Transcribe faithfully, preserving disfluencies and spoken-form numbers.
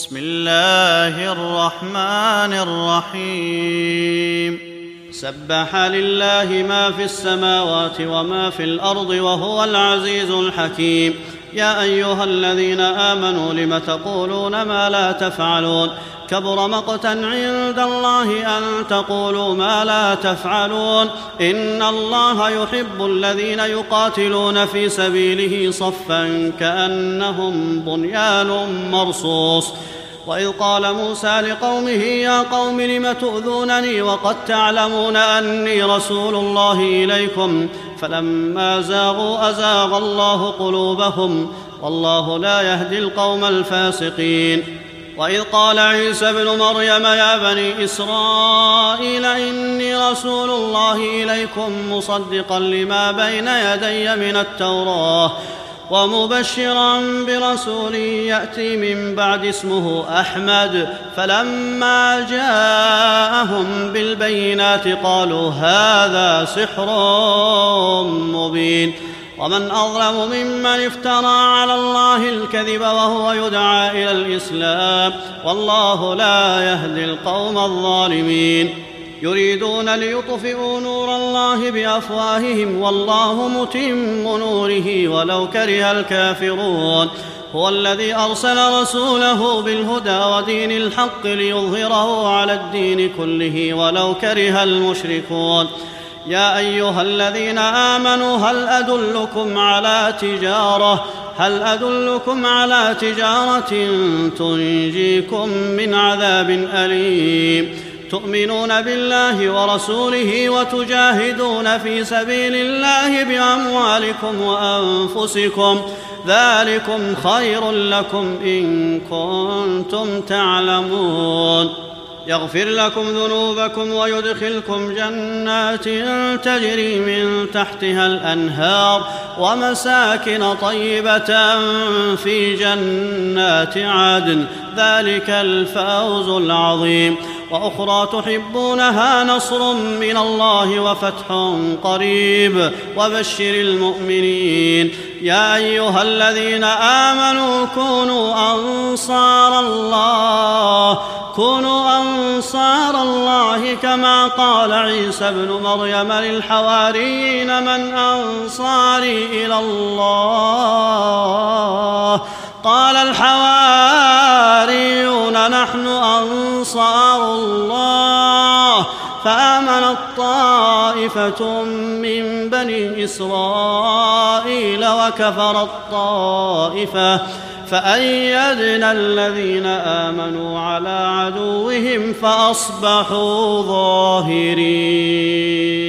بسم الله الرحمن الرحيم سبح لله ما في السماوات وما في الأرض وهو العزيز الحكيم يا أيها الذين آمنوا لم تقولون ما لا تفعلون كبر مقتا عند الله أن تقولوا ما لا تفعلون إن الله يحب الذين يقاتلون في سبيله صفا كأنهم بنيان مرصوص وإذ قال موسى لقومه يا قوم لم تؤذونني وقد تعلمون أني رسول الله إليكم فلما زاغوا أزاغ الله قلوبهم والله لا يهدي القوم الفاسقين وإذ قال عيسى ابن مريم يا بني إسرائيل إني رسول الله إليكم مصدقا لما بين يدي من التوراة ومبشرا برسول يأتي من بعد اسمه أحمد فلما جاءهم بالبينات قالوا هذا سحر مبين ومن أظلم ممن افترى على الله الكذب وهو يدعى إلى الإسلام والله لا يهدي القوم الظالمين يريدون ليطفئوا نور الله بأفواههم والله متم نوره ولو كره الكافرون هو الذي أرسل رسوله بالهدى ودين الحق ليظهره على الدين كله ولو كره المشركون يا أيها الذين آمنوا هل أدلكم على تجارة هل أدلكم على تجارة تنجيكم من عذاب أليم تؤمنون بالله ورسوله وتجاهدون في سبيل الله بأموالكم وأنفسكم ذلكم خير لكم إن كنتم تعلمون يغفر لكم ذنوبكم ويدخلكم جنات تجري من تحتها الأنهار ومساكن طيبة في جنات عدن ذلك الفوز العظيم وأخرى تحبونها نصر من الله وفتح قريب وبشر المؤمنين يا أيها الذين آمنوا كونوا أنصار الله كونوا أنصار الله كما قال عيسى ابن مريم للحواريين من أنصاري إلى الله قال الحواريون نحن أنصار الله فآمنت طائفة من بني إسرائيل وكفرت طائفة فأيدنا الذين آمنوا على عدوهم فأصبحوا ظاهرين.